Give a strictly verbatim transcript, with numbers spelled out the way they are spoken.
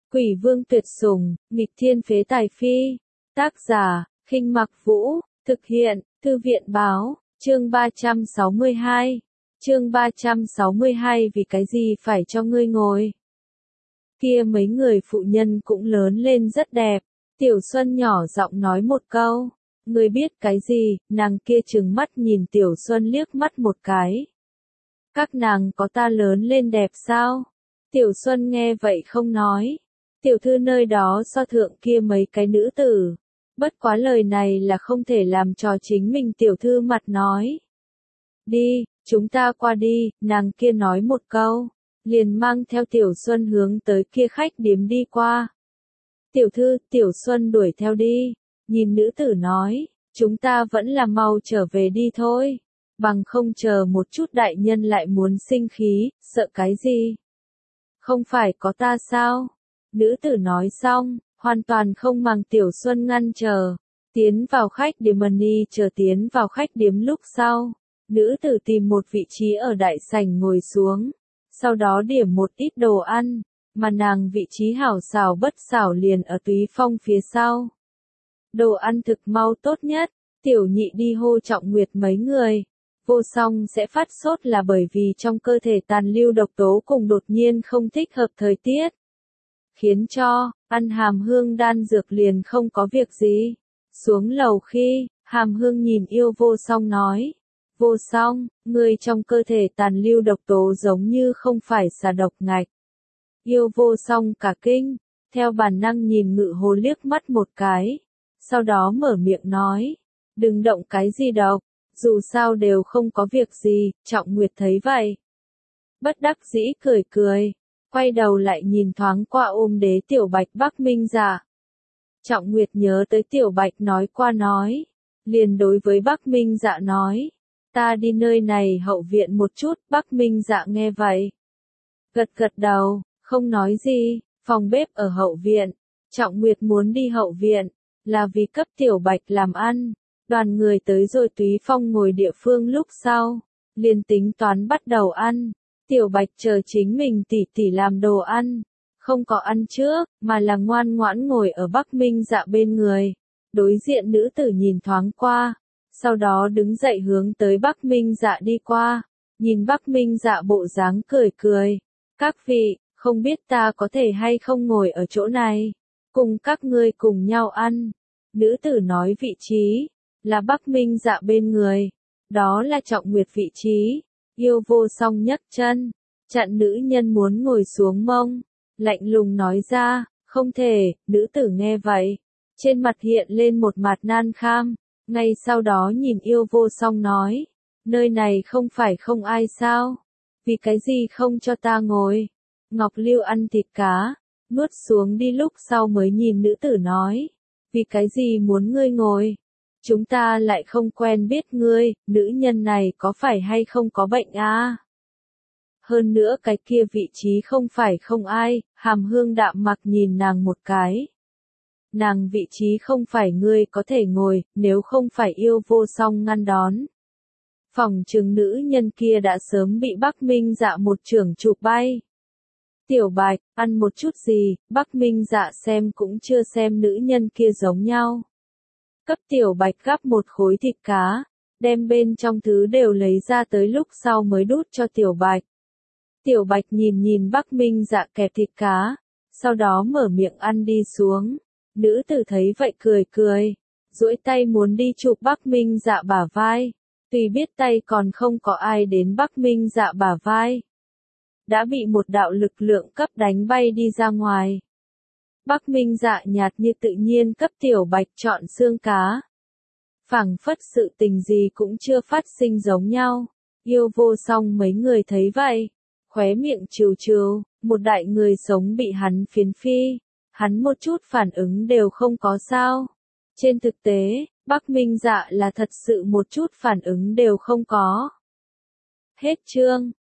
Quỷ vương tuyệt sủng, nghịch thiên phế tài phi. Tác giả, Khinh Mặc Vũ, thực hiện, Thư viện báo, chương ba trăm sáu mươi hai. Chương ba trăm sáu mươi hai vì cái gì phải cho ngươi ngồi. Kia mấy người phụ nhân cũng lớn lên rất đẹp. Tiểu Xuân nhỏ giọng nói một câu. Ngươi biết cái gì, nàng kia trừng mắt nhìn Tiểu Xuân liếc mắt một cái. Các nàng có ta lớn lên đẹp sao? Tiểu Xuân nghe vậy không nói. Tiểu thư nơi đó so thượng kia mấy cái nữ tử. Bất quá lời này là không thể làm cho chính mình tiểu thư mặt nói. Đi, chúng ta qua đi, nàng kia nói một câu. Liền mang theo Tiểu Xuân hướng tới kia khách điếm đi qua. Tiểu thư, Tiểu Xuân đuổi theo đi. Nhìn nữ tử nói, chúng ta vẫn là mau trở về đi thôi. Bằng không chờ một chút đại nhân lại muốn sinh khí, sợ cái gì? Không phải có ta sao? Nữ tử nói xong, hoàn toàn không màng Tiểu Xuân ngăn chờ. Tiến vào khách điếm Mani chờ tiến vào khách điếm lúc sau. Nữ tử tìm một vị trí ở đại sảnh ngồi xuống. Sau đó điểm một ít đồ ăn. Mà nàng vị trí hảo xảo bất xảo liền ở Túy Phong phía sau. Đồ ăn thực mau tốt nhất. Tiểu nhị đi hô Trọng Nguyệt mấy người. Vô song sẽ phát sốt là bởi vì trong cơ thể tàn lưu độc tố cùng đột nhiên không thích hợp thời tiết. Khiến cho, ăn hàm hương đan dược liền không có việc gì. Xuống lầu khi, hàm hương nhìn yêu vô song nói. Vô song, người trong cơ thể tàn lưu độc tố giống như không phải xà độc ngạch. Yêu vô song cả kinh, theo bản năng nhìn ngự hồ liếc mắt một cái. Sau đó mở miệng nói. Đừng động cái gì độc. Dù sao đều không có việc gì, Trọng Nguyệt thấy vậy. Bất đắc dĩ cười cười, quay đầu lại nhìn thoáng qua ôm đế Tiểu Bạch Bắc Minh Dạ. Trọng Nguyệt nhớ tới Tiểu Bạch nói qua nói, liền đối với Bắc Minh Dạ nói, ta đi nơi này hậu viện một chút. Bắc Minh Dạ nghe vậy, gật gật đầu, không nói gì. Phòng bếp ở hậu viện, Trọng Nguyệt muốn đi hậu viện, là vì cấp Tiểu Bạch làm ăn. Đoàn người tới rồi Túy Phong ngồi địa phương lúc sau, liền tính toán bắt đầu ăn. Tiểu Bạch chờ chính mình tỉ tỉ làm đồ ăn, không có ăn trước, mà là ngoan ngoãn ngồi ở Bắc Minh Dạ bên người. Đối diện nữ tử nhìn thoáng qua, sau đó đứng dậy hướng tới Bắc Minh Dạ đi qua, nhìn Bắc Minh Dạ bộ dáng cười cười. Các vị, không biết ta có thể hay không ngồi ở chỗ này, cùng các ngươi cùng nhau ăn. Nữ tử nói vị trí là Bắc Minh Dạ bên người, đó là Trọng Nguyệt vị trí. Yêu vô song nhấc chân, chặn nữ nhân muốn ngồi xuống mông, lạnh lùng nói ra, không thể. Nữ tử nghe vậy, trên mặt hiện lên một mặt nan kham, ngay sau đó nhìn yêu vô song nói, nơi này không phải không ai sao, vì cái gì không cho ta ngồi. Ngọc Lưu ăn thịt cá, nuốt xuống đi lúc sau mới nhìn nữ tử nói, vì cái gì muốn ngươi ngồi. Chúng ta lại không quen biết ngươi, nữ nhân này có phải hay không có bệnh à? Hơn nữa cái kia vị trí không phải không ai. Hàm hương đạm mặc nhìn nàng một cái. Nàng vị trí không phải ngươi có thể ngồi, nếu không phải yêu vô song ngăn đón. Phòng trừng nữ nhân kia đã sớm bị Bắc Minh Dạ một chưởng chụp bay. Tiểu Bạch, ăn một chút gì? Bắc Minh Dạ xem cũng chưa xem nữ nhân kia giống nhau. Cấp Tiểu Bạch gắp một khối thịt cá, đem bên trong thứ đều lấy ra tới lúc sau mới đút cho Tiểu Bạch. Tiểu Bạch nhìn nhìn Bắc Minh Dạ kẹp thịt cá, sau đó mở miệng ăn đi xuống. Nữ tử thấy vậy cười cười, duỗi tay muốn đi chụp Bắc Minh Dạ bả vai. Tuy biết tay còn không có ai đến Bắc Minh Dạ bả vai, đã bị một đạo lực lượng cấp đánh bay đi ra ngoài. Bắc Minh Dạ nhạt như tự nhiên cấp Tiểu Bạch chọn xương cá. Phảng phất sự tình gì cũng chưa phát sinh giống nhau. Yêu vô song mấy người thấy vậy, khóe miệng trừ trừ, một đại người sống bị hắn phiến phi. Hắn một chút phản ứng đều không có sao. Trên thực tế, Bắc Minh Dạ là thật sự một chút phản ứng đều không có. Hết chương.